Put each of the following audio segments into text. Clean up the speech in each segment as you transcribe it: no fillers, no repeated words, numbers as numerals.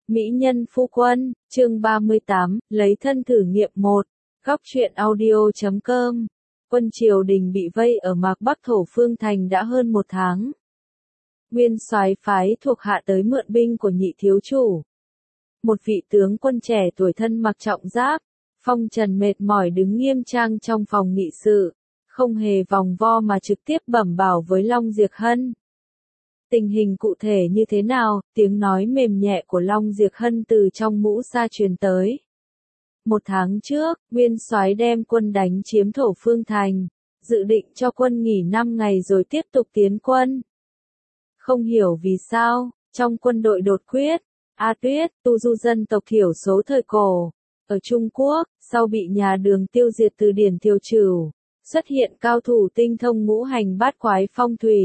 Mỹ nhân phu quân, chương 38, lấy thân thử nghiệm 1. Góc truyện audio.com. Quân triều đình bị vây ở Mạc Bắc Thổ Phương Thành đã hơn 1 tháng. Nguyên soái phái thuộc hạ tới mượn binh của nhị thiếu chủ. Một vị tướng quân trẻ tuổi thân mặc trọng giáp, phong trần mệt mỏi đứng nghiêm trang trong phòng nghị sự, không hề vòng vo mà trực tiếp bẩm bảo với Long Diệc Hân. Tình hình cụ thể như thế nào? Tiếng nói mềm nhẹ của Long Diệc Hân từ trong mũ sa truyền tới. 1 tháng trước, Nguyên soái đem quân đánh chiếm Thổ Phương Thành, dự định cho quân nghỉ 5 ngày rồi tiếp tục tiến quân. Không hiểu vì sao, trong quân đội đột quyết, A Tuyết, tu du dân tộc thiểu số thời cổ, ở Trung Quốc, sau bị nhà Đường tiêu diệt từ Điển Thiều Trửu, xuất hiện cao thủ tinh thông ngũ hành bát quái phong thủy.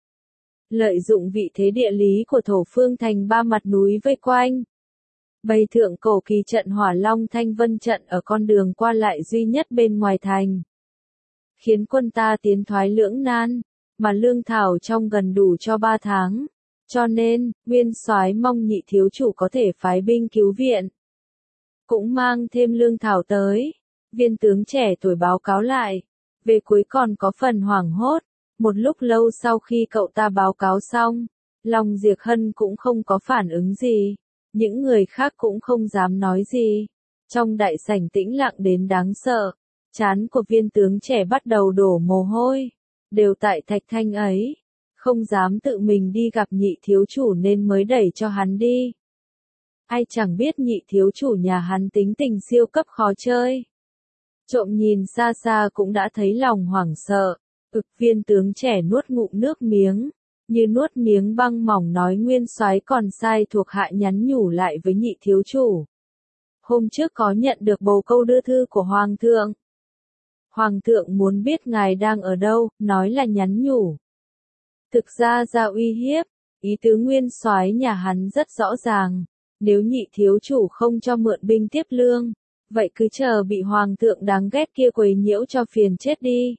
Lợi dụng vị thế địa lý của Thổ Phương Thành 3 mặt núi vây quanh, bày thượng cổ kỳ trận Hỏa Long Thanh Vân trận ở con đường qua lại duy nhất bên ngoài thành, khiến quân ta tiến thoái lưỡng nan, mà lương thảo trong gần đủ cho 3 tháng, cho nên Nguyên soái mong nhị thiếu chủ có thể phái binh cứu viện, cũng mang thêm lương thảo tới. Viên tướng trẻ tuổi báo cáo lại, về cuối còn có phần hoảng hốt. Một lúc lâu sau khi cậu ta báo cáo xong, Long Diệc Hân cũng không có phản ứng gì, những người khác cũng không dám nói gì. Trong đại sảnh tĩnh lặng đến đáng sợ, trán của viên tướng trẻ bắt đầu đổ mồ hôi, đều tại Thạch Thanh ấy, không dám tự mình đi gặp nhị thiếu chủ nên mới đẩy cho hắn đi. Ai chẳng biết nhị thiếu chủ nhà hắn tính tình siêu cấp khó chơi. Trộm nhìn xa xa cũng đã thấy lòng hoảng sợ. Viên tướng trẻ nuốt ngụm nước miếng, như nuốt miếng băng mỏng nói Nguyên soái còn sai thuộc hạ nhắn nhủ lại với nhị thiếu chủ. Hôm trước có nhận được bồ câu đưa thư của Hoàng thượng. Hoàng thượng muốn biết ngài đang ở đâu, nói là nhắn nhủ. Thực ra uy hiếp, ý tứ Nguyên soái nhà hắn rất rõ ràng, nếu nhị thiếu chủ không cho mượn binh tiếp lương, vậy cứ chờ bị Hoàng thượng đáng ghét kia quấy nhiễu cho phiền chết đi.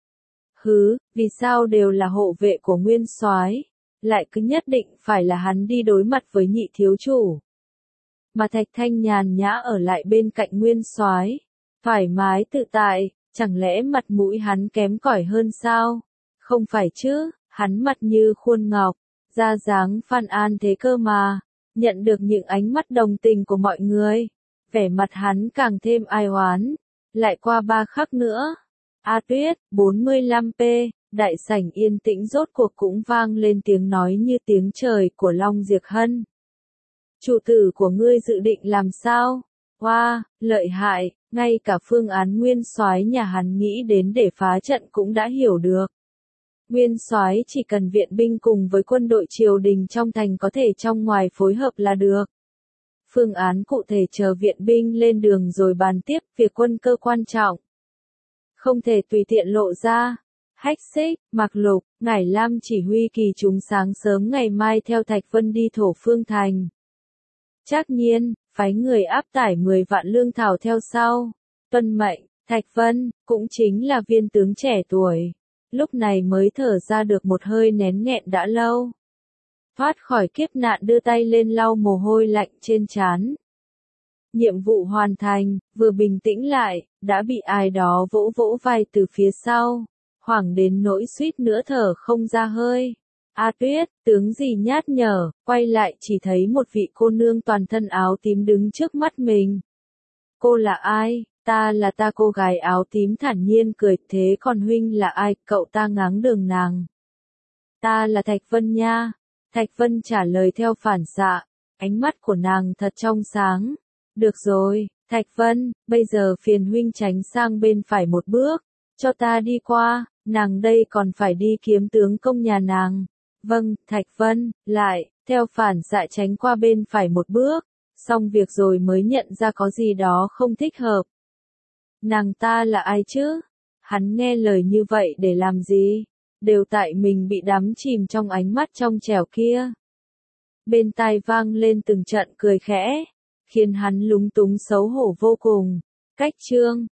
Hứ, vì sao đều là hộ vệ của Nguyên soái, lại cứ nhất định phải là hắn đi đối mặt với nhị thiếu chủ. Mà Thạch Thanh nhàn nhã ở lại bên cạnh Nguyên soái, thoải mái tự tại, chẳng lẽ mặt mũi hắn kém cỏi hơn sao? Không phải chứ, hắn mặt như khuôn ngọc, da dáng Phan An thế cơ mà, nhận được những ánh mắt đồng tình của mọi người, vẻ mặt hắn càng thêm ai oán. Lại qua 3 khắc nữa. A Tuyết, 45p, đại sảnh yên tĩnh rốt cuộc cũng vang lên tiếng nói như tiếng trời của Long Diệc Hân. Chủ tử của ngươi dự định làm sao? Wow, lợi hại, ngay cả phương án Nguyên soái nhà hắn nghĩ đến để phá trận cũng đã hiểu được. Nguyên soái chỉ cần viện binh cùng với quân đội triều đình trong thành có thể trong ngoài phối hợp là được. Phương án cụ thể chờ viện binh lên đường rồi bàn tiếp, việc quân cơ quan trọng. Không thể tùy tiện lộ ra. Hách Xích, Mạc Lục, Ngải Lam chỉ huy kỳ chúng sáng sớm ngày mai theo Thạch Vân đi Thổ Phương Thành. Trác Nhiên, phái người áp tải 10 vạn lương thảo theo sau. Tuân mệnh, Thạch Vân, cũng chính là viên tướng trẻ tuổi. Lúc này mới thở ra được một hơi nén nghẹn đã lâu. Thoát khỏi kiếp nạn đưa tay lên lau mồ hôi lạnh trên trán. Nhiệm vụ hoàn thành, vừa bình tĩnh lại, đã bị ai đó vỗ vỗ vai từ phía sau, hoảng đến nỗi suýt nữa thở không ra hơi. A Tuyết, tướng gì nhát nhở, quay lại chỉ thấy một vị cô nương toàn thân áo tím đứng trước mắt mình. Cô là ai? Ta là ta, cô gái áo tím thản nhiên cười. Thế còn huynh là ai? Cậu ta ngáng đường nàng. Ta là Thạch Vân nha. Thạch Vân trả lời theo phản xạ, ánh mắt của nàng thật trong sáng. Được rồi, Thạch Vân, bây giờ phiền huynh tránh sang bên phải một bước, cho ta đi qua, nàng đây còn phải đi kiếm tướng công nhà nàng. Vâng, Thạch Vân, lại, theo phản xạ tránh qua bên phải một bước, xong việc rồi mới nhận ra có gì đó không thích hợp. Nàng ta là ai chứ? Hắn nghe lời như vậy để làm gì? Đều tại mình bị đắm chìm trong ánh mắt trong trẻo kia. Bên tai vang lên từng trận cười khẽ, khiến hắn lúng túng xấu hổ vô cùng. Cách chương